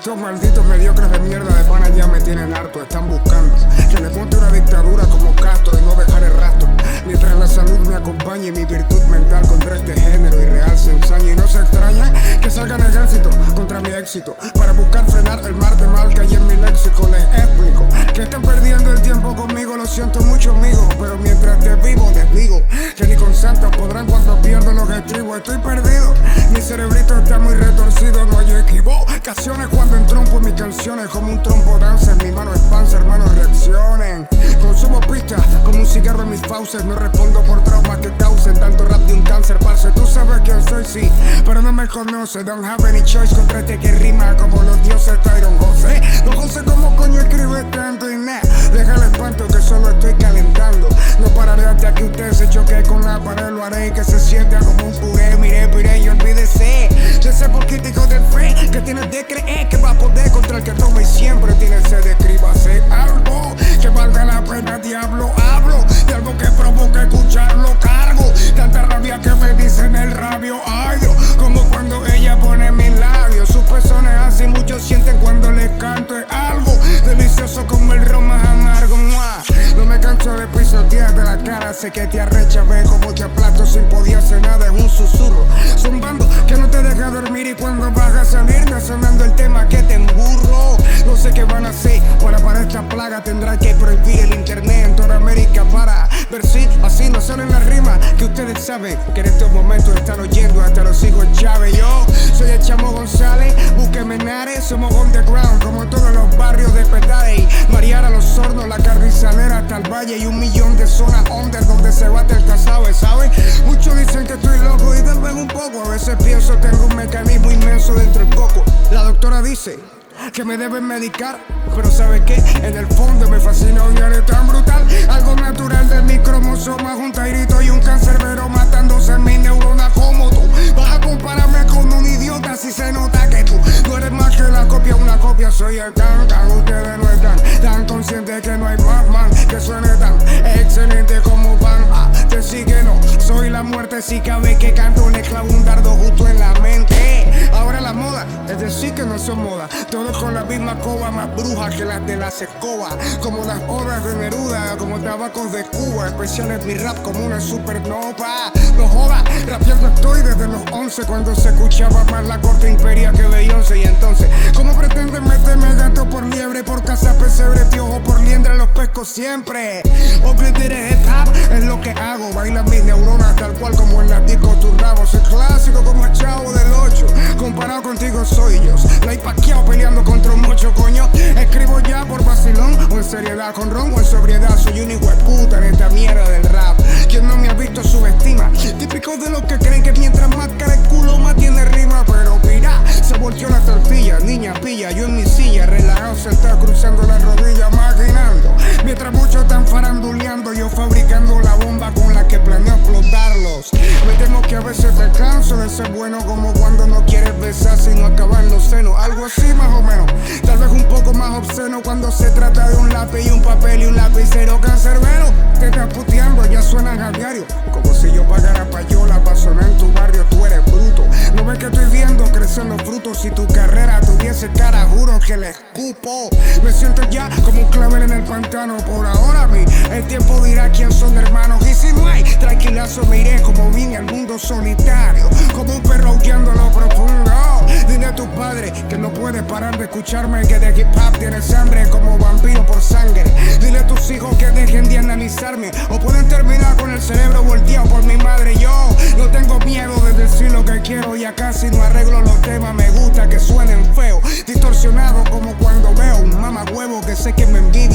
Estos malditos mediocres de mierda de pana ya me tienen harto. Están buscando que les monte una dictadura como Castro y no dejar el rastro. Mientras la salud me acompañe y mi virtud mental contra este género irreal se ensaña. Y no se extraña que salgan ejércitos contra mi éxito para buscar frenar el mar de mal que hay en mi léxico. Les explico que están perdiendo el tiempo conmigo. Lo siento mucho, amigo, pero mientras te vivo les digo que ni con santos podrán cuando pierdo los estribos. Estoy perdido, mi cerebrito está muy retorcido. No hay equivocaciones cuando entrompo en mis canciones. Como un trompo dancer, mi mano es panza, hermanos, reaccionen. Consumo pistas como un cigarro en mis fauces. No respondo por traumas que causen tanto rap de un cáncer, parce. Tú sabes quién soy, sí, pero no me conoces. Don't have any choice contra este que rima como los dioses Tyron José. No sé cómo coño escribe tanto y nada. Deja el espanto que solo estoy calentando. No pararé hasta que usted se choque con la pared. Lo haré y que se sienta como un puré. Mire, piré y olvídese de ese poquitico de fe que tienes de creer que va a poder contra el que toma y siempre tiene sed. Escríbase algo que valga la pena, diablo. Hablo de algo que provoca escucharlo. Cargo tanta rabia que me dicen el rabio. Ay Dios, como cuando ella pone mis labios. Sus pezones así muchos sienten cuando les canto. Es algo delicioso como el ron más amargo. No me canso de pisotearte la cara. Sé que te arrecha, ve como te aplasto sin poder hacer nada. Es un susurro zumbando que no te deja dormir. Y cuando vas a salir me sonando el tema que te emburro. No sé qué van a hacer para esta plaga. Tendrá que prohibir el internet en toda América para ver si así no salen las rimas que ustedes saben que en estos momentos están oyendo hasta los hijos Chávez. Yo soy el Chamo González, búsqueme en Ares. Somos underground como todos los barrios de Petare, Mariara, Los Hornos, La Carrizalera hasta el Valle. Y 1 millón de zonas under donde se bate el casabe, ¿sabes? Muchos dicen que estoy loco y deben un poco. A veces pienso tengo un mecanismo inmenso dentro del coco. La doctora dice que me deben medicar, pero ¿sabe qué? En el fondo me fascina odiar tan brutal. Algo natural de mi cromosoma, un tairito y un cancerbero matándose en mi neurona como tú. Vas a compararme con un idiota si se nota que tú no eres más que la copia, una copia. Soy el can. Ustedes no están tan conscientes que no hay más man que suene tan excelente como van a decir que no. Soy la muerte si cabe que canto, le clavo un dardo justo en la mente. Ahora la moda es decir que no son moda. Todos con la misma coba, más brujas que las de las escobas. Como las obras de Neruda, como tabacos de Cuba. Especial es mi rap como una supernova. No joda, rapeando estoy desde los 11, cuando se escuchaba más la corte imperia que Beyoncé. Y entonces, ¿cómo pretenden meterme gato por liebre? Por casa pesebre, piojo por liendre, los pesco siempre. Oblitir hip hop es lo que hago. Bailan mis neuronas tal cual como en las discos turnados. Soy clásico como el Chavo del 8. Comparado contigo soy yo. La he paqueado peleando contra un mocho, coño. Escribo ya por vacilón o en seriedad, con ron o en sobriedad. Soy un hijo de puta en esta mierda del rap. Quien no me ha visto subestima. Típico de los que creen que mientras más cara el culo más tiene rima. Pero mira, se volteó la tortilla. Niña pilla, yo en mi silla relajado sentado cruzando las rodillas maquinando. Mientras muchos están faranduleando, yo fabricando la bomba con la que planeo explotarlos. Me temo que a veces te canso de ser bueno, como cuando no quieres besar sino acabar los senos. Algo así más o menos, tal vez un poco más obsceno cuando se trata de un lápiz y un papel y un lapicero cancerbero. Te estás puteando, ya suenan a diario, como si yo pagara payola para sonar en tu barrio. Tú eres bruto, no ves que estoy viendo crecer los frutos. Si tu carrera tuviese cara, juro que le escupo. Me siento ya como un clavel en el pantano. Por ahora a mí, el tiempo dirá quién son hermanos. Y si no hay, tranquilazo me iré como vine al mundo solitario, como un perro aullando a lo profundo. Dile a tus padres que no puedes parar de escucharme, que de hip hop tienes hambre como vampiro por sangre. Dile a tus hijos que dejen de analizarme, o pueden terminar con el cerebro volteado por mi madre. Yo no tengo miedo de decir lo que quiero, ya casi no arreglo los temas. Me gusta que suenen feos, distorsionados como cuando veo un mamagüevo que sé que me envidia.